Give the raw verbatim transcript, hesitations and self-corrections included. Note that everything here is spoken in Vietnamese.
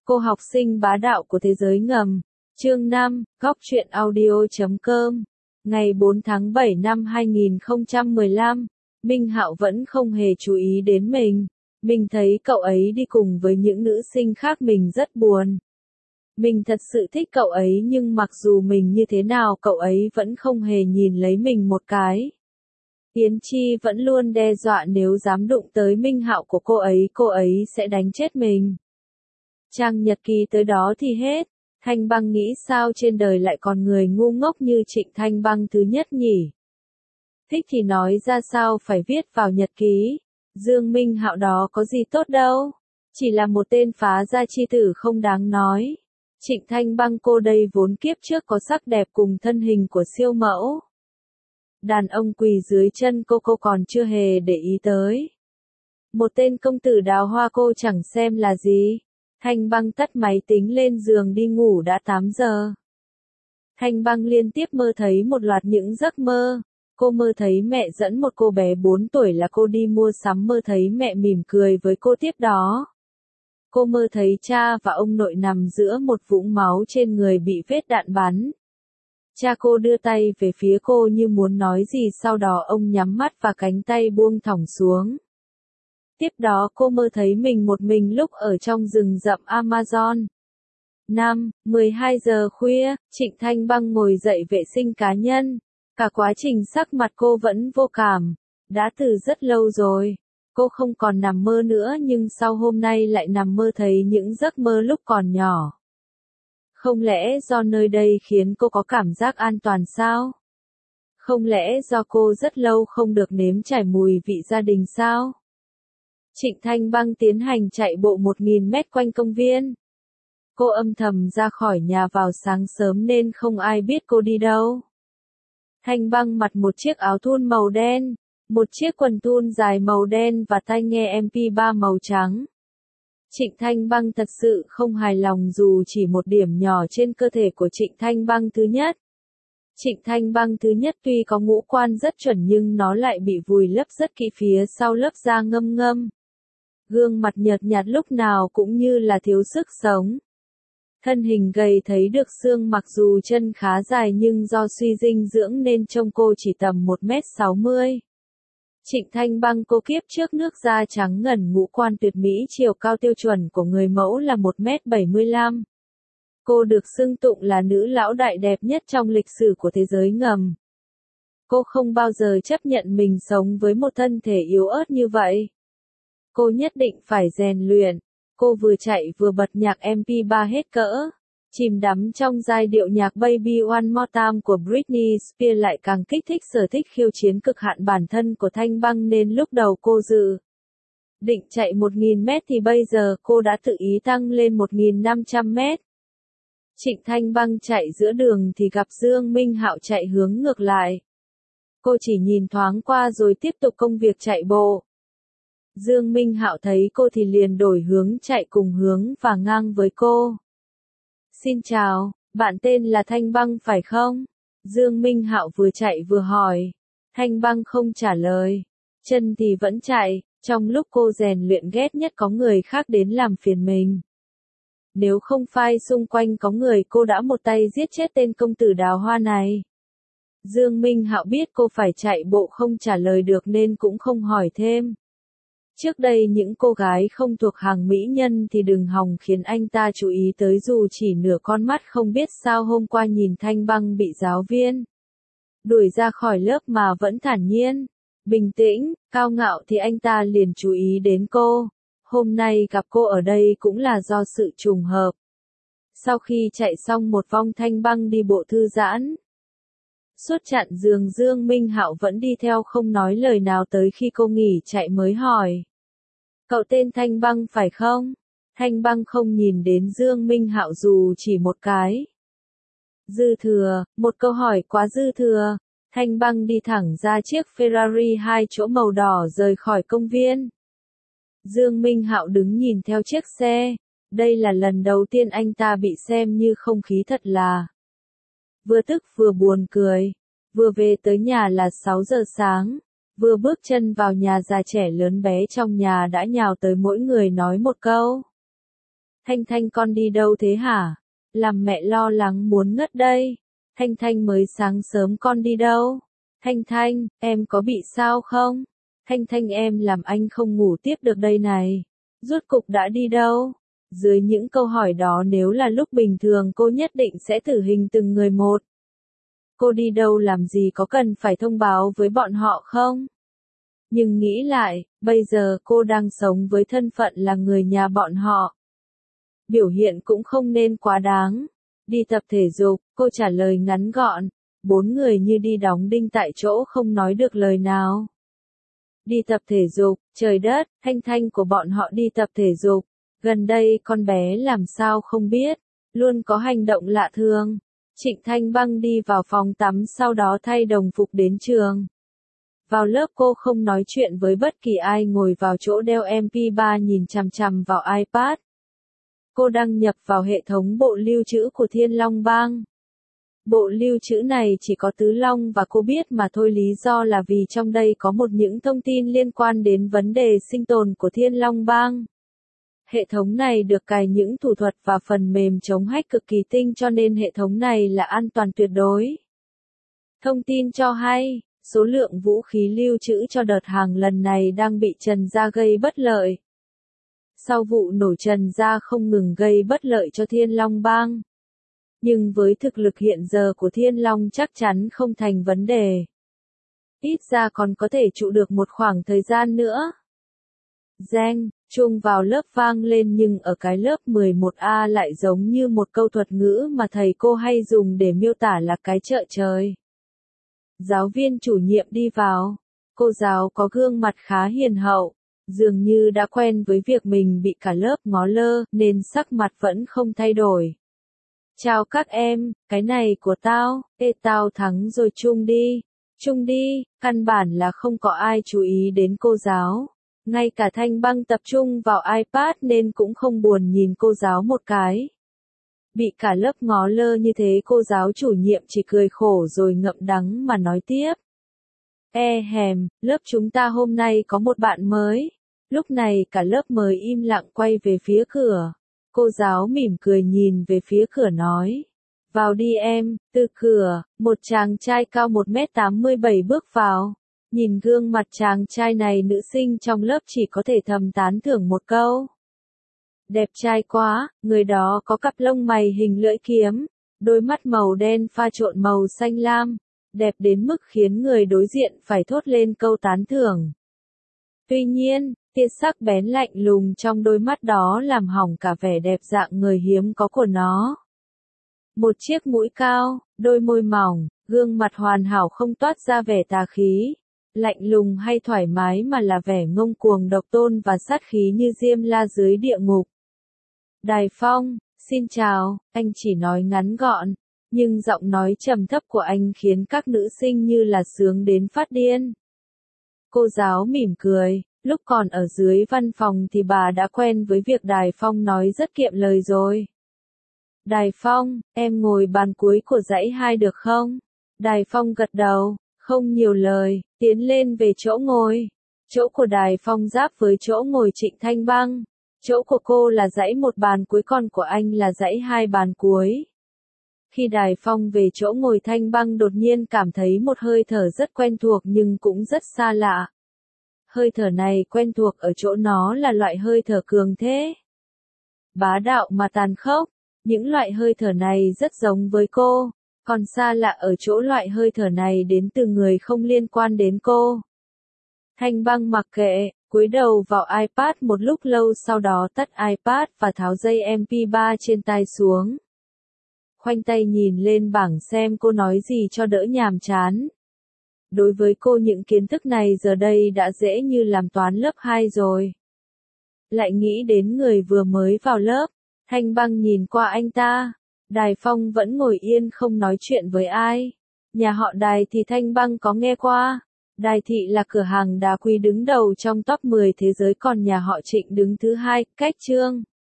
Cô học sinh bá đạo của thế giới ngầm. Chương năm, góc truyện audio chấm com. Ngày bốn tháng bảy năm hai nghìn không trăm mười lăm, Minh Hạo vẫn không hề chú ý đến mình. Mình thấy cậu ấy đi cùng với những nữ sinh khác mình rất buồn. Mình thật sự thích cậu ấy nhưng mặc dù mình như thế nào cậu ấy vẫn không hề nhìn lấy mình một cái. Yến Chi vẫn luôn đe dọa nếu dám đụng tới Minh Hạo của cô ấy cô ấy sẽ đánh chết mình. Trang nhật ký tới đó thì hết. Thanh Băng nghĩ sao trên đời lại còn người ngu ngốc như Trịnh Thanh Băng thứ nhất nhỉ? Thích thì nói ra sao phải viết vào nhật ký. Dương Minh Hạo đó có gì tốt đâu. Chỉ là một tên phá gia chi tử không đáng nói. Trịnh Thanh Băng cô đây vốn kiếp trước có sắc đẹp cùng thân hình của siêu mẫu. Đàn ông quỳ dưới chân cô cô còn chưa hề để ý tới. Một tên công tử đào hoa cô chẳng xem là gì. Thanh Băng tắt máy tính lên giường đi ngủ đã tám giờ. Thanh Băng liên tiếp mơ thấy một loạt những giấc mơ. Cô mơ thấy mẹ dẫn một cô bé bốn tuổi là cô đi mua sắm mơ thấy mẹ mỉm cười với cô tiếp đó. Cô mơ thấy cha và ông nội nằm giữa một vũng máu trên người bị vết đạn bắn. Cha cô đưa tay về phía cô như muốn nói gì sau đó ông nhắm mắt và cánh tay buông thõng xuống. Tiếp đó cô mơ thấy mình một mình lúc ở trong rừng rậm Amazon. năm, mười hai giờ khuya, Trịnh Thanh Băng ngồi dậy vệ sinh cá nhân. Cả quá trình sắc mặt cô vẫn vô cảm. Đã từ rất lâu rồi. Cô không còn nằm mơ nữa nhưng sau hôm nay lại nằm mơ thấy những giấc mơ lúc còn nhỏ. Không lẽ do nơi đây khiến cô có cảm giác an toàn sao? Không lẽ do cô rất lâu không được nếm trải mùi vị gia đình sao? Trịnh Thanh Băng tiến hành chạy bộ một nghìn mét quanh công viên. Cô âm thầm ra khỏi nhà vào sáng sớm nên không ai biết cô đi đâu. Thanh Băng mặc một chiếc áo thun màu đen, một chiếc quần thun dài màu đen và tai nghe em pê ba màu trắng. Trịnh Thanh Băng thật sự không hài lòng dù chỉ một điểm nhỏ trên cơ thể của Trịnh Thanh Băng thứ nhất. Trịnh Thanh Băng thứ nhất tuy có ngũ quan rất chuẩn nhưng nó lại bị vùi lấp rất kỹ phía sau lớp da ngâm ngâm. Gương mặt nhợt nhạt lúc nào cũng như là thiếu sức sống. Thân hình gầy thấy được xương mặc dù chân khá dài nhưng do suy dinh dưỡng nên trông cô chỉ tầm một mét sáu mươi. Trịnh Thanh Băng cô kiếp trước nước da trắng ngần ngũ quan tuyệt mỹ chiều cao tiêu chuẩn của người mẫu là một mét bảy mươi lăm. Cô được xưng tụng là nữ lão đại đẹp nhất trong lịch sử của thế giới ngầm. Cô không bao giờ chấp nhận mình sống với một thân thể yếu ớt như vậy. Cô nhất định phải rèn luyện. Cô vừa chạy vừa bật nhạc em pê ba hết cỡ. Chìm đắm trong giai điệu nhạc Baby One More Time của Britney Spears lại càng kích thích sở thích khiêu chiến cực hạn bản thân của Thanh Băng nên lúc đầu cô dự định chạy một nghìn mét thì bây giờ cô đã tự ý tăng lên một nghìn năm trăm mét. Trịnh Thanh Băng chạy giữa đường thì gặp Dương Minh Hạo chạy hướng ngược lại. Cô chỉ nhìn thoáng qua rồi tiếp tục công việc chạy bộ. Dương Minh Hạo thấy cô thì liền đổi hướng chạy cùng hướng và ngang với cô. Xin chào, bạn tên là Thanh Băng phải không? Dương Minh Hạo vừa chạy vừa hỏi. Thanh Băng không trả lời. Chân thì vẫn chạy, trong lúc cô rèn luyện ghét nhất có người khác đến làm phiền mình. Nếu không phải xung quanh có người cô đã một tay giết chết tên công tử đào hoa này. Dương Minh Hạo biết cô phải chạy bộ không trả lời được nên cũng không hỏi thêm. Trước đây những cô gái không thuộc hàng mỹ nhân thì đừng hòng khiến anh ta chú ý tới dù chỉ nửa con mắt không biết sao hôm qua nhìn Thanh Băng bị giáo viên đuổi ra khỏi lớp mà vẫn thản nhiên, bình tĩnh, cao ngạo thì anh ta liền chú ý đến cô. Hôm nay gặp cô ở đây cũng là do sự trùng hợp. Sau khi chạy xong một vòng Thanh Băng đi bộ thư giãn. Suốt chặng đường Dương Minh Hạo vẫn đi theo không nói lời nào tới khi cô nghỉ chạy mới hỏi. Cậu tên Thanh Băng phải không? Thanh Băng không nhìn đến Dương Minh Hạo dù chỉ một cái. Dư thừa, một câu hỏi quá dư thừa. Thanh Băng đi thẳng ra chiếc Ferrari hai chỗ màu đỏ rời khỏi công viên. Dương Minh Hạo đứng nhìn theo chiếc xe. Đây là lần đầu tiên anh ta bị xem như không khí thật là. Vừa tức vừa buồn cười. Vừa về tới nhà là sáu giờ sáng. Vừa bước chân vào nhà già trẻ lớn bé trong nhà đã nhào tới mỗi người nói một câu. Thanh Thanh con đi đâu thế hả? Làm mẹ lo lắng muốn ngất đây. Thanh Thanh mới sáng sớm con đi đâu? Thanh Thanh, em có bị sao không? Thanh Thanh em làm anh không ngủ tiếp được đây này. Rốt cục đã đi đâu? Dưới những câu hỏi đó nếu là lúc bình thường cô nhất định sẽ thử hình từng người một. Cô đi đâu làm gì có cần phải thông báo với bọn họ không? Nhưng nghĩ lại, bây giờ cô đang sống với thân phận là người nhà bọn họ. Biểu hiện cũng không nên quá đáng. Đi tập thể dục, cô trả lời ngắn gọn. Bốn người như đi đóng đinh tại chỗ không nói được lời nào. Đi tập thể dục, trời đất, Thanh Thanh của bọn họ đi tập thể dục. Gần đây con bé làm sao không biết, luôn có hành động lạ thường. Trịnh Thanh Băng đi vào phòng tắm sau đó thay đồng phục đến trường. Vào lớp cô không nói chuyện với bất kỳ ai, ngồi vào chỗ đeo em pê ba nhìn chằm chằm vào iPad. Cô đăng nhập vào hệ thống bộ lưu trữ của Thiên Long Bang. Bộ lưu trữ này chỉ có Tứ Long và cô biết mà thôi, lý do là vì trong đây có một những thông tin liên quan đến vấn đề sinh tồn của Thiên Long Bang. Hệ thống này được cài những thủ thuật và phần mềm chống hack cực kỳ tinh cho nên hệ thống này là an toàn tuyệt đối. Thông tin cho hay, số lượng vũ khí lưu trữ cho đợt hàng lần này đang bị Trần Gia gây bất lợi. Sau vụ nổ Trần Gia không ngừng gây bất lợi cho Thiên Long Bang. Nhưng với thực lực hiện giờ của Thiên Long chắc chắn không thành vấn đề. Ít ra còn có thể trụ được một khoảng thời gian nữa. Reng, chuông vào lớp vang lên nhưng ở cái lớp mười một A lại giống như một câu thuật ngữ mà thầy cô hay dùng để miêu tả là cái chợ trời. Giáo viên chủ nhiệm đi vào. Cô giáo có gương mặt khá hiền hậu, dường như đã quen với việc mình bị cả lớp ngó lơ nên sắc mặt vẫn không thay đổi. Chào các em, cái này của tao, ê tao thắng rồi, chung đi, chung đi, căn bản là không có ai chú ý đến cô giáo. Ngay cả Thanh Băng tập trung vào iPad nên cũng không buồn nhìn cô giáo một cái. Bị cả lớp ngó lơ như thế cô giáo chủ nhiệm chỉ cười khổ rồi ngậm đắng mà nói tiếp. E hèm, lớp chúng ta hôm nay có một bạn mới. Lúc này cả lớp mới im lặng quay về phía cửa. Cô giáo mỉm cười nhìn về phía cửa nói. Vào đi em, từ cửa, một chàng trai cao một mét tám mươi bảy bước vào. Nhìn gương mặt chàng trai này nữ sinh trong lớp chỉ có thể thầm tán thưởng một câu. Đẹp trai quá, người đó có cặp lông mày hình lưỡi kiếm, đôi mắt màu đen pha trộn màu xanh lam, đẹp đến mức khiến người đối diện phải thốt lên câu tán thưởng. Tuy nhiên, tia sắc bén lạnh lùng trong đôi mắt đó làm hỏng cả vẻ đẹp dạng người hiếm có của nó. Một chiếc mũi cao, đôi môi mỏng, gương mặt hoàn hảo không toát ra vẻ tà khí, lạnh lùng hay thoải mái mà là vẻ ngông cuồng độc tôn và sát khí như Diêm La dưới địa ngục. Đài Phong, xin chào, anh chỉ nói ngắn gọn, nhưng giọng nói trầm thấp của anh khiến các nữ sinh như là sướng đến phát điên. Cô giáo mỉm cười, lúc còn ở dưới văn phòng thì bà đã quen với việc Đài Phong nói rất kiệm lời rồi. Đài Phong, em ngồi bàn cuối của dãy hai được không? Đài Phong gật đầu, không nhiều lời, tiến lên về chỗ ngồi. Chỗ của Đài Phong giáp với chỗ ngồi Trịnh Thanh Băng. Chỗ của cô là dãy một bàn cuối, còn của anh là dãy hai bàn cuối. Khi Đài Phong về chỗ ngồi, Thanh Băng đột nhiên cảm thấy một hơi thở rất quen thuộc nhưng cũng rất xa lạ. Hơi thở này quen thuộc ở chỗ nó là loại hơi thở cường thế, bá đạo mà tàn khốc. Những loại hơi thở này rất giống với cô, còn xa lạ ở chỗ loại hơi thở này đến từ người không liên quan đến cô. Thanh Băng mặc kệ, cúi đầu vào iPad một lúc lâu, sau đó tắt iPad và tháo dây em pê ba trên tai xuống. Khoanh tay nhìn lên bảng xem cô nói gì cho đỡ nhàm chán. Đối với cô những kiến thức này giờ đây đã dễ như làm toán lớp hai rồi. Lại nghĩ đến người vừa mới vào lớp, Thanh Băng nhìn qua anh ta. Đài Phong vẫn ngồi yên không nói chuyện với ai. Nhà họ Đài thì Thanh Băng có nghe qua. Đài Thị là cửa hàng đá quý đứng đầu trong top mười thế giới, còn nhà họ Trịnh đứng thứ hai, cách Trương.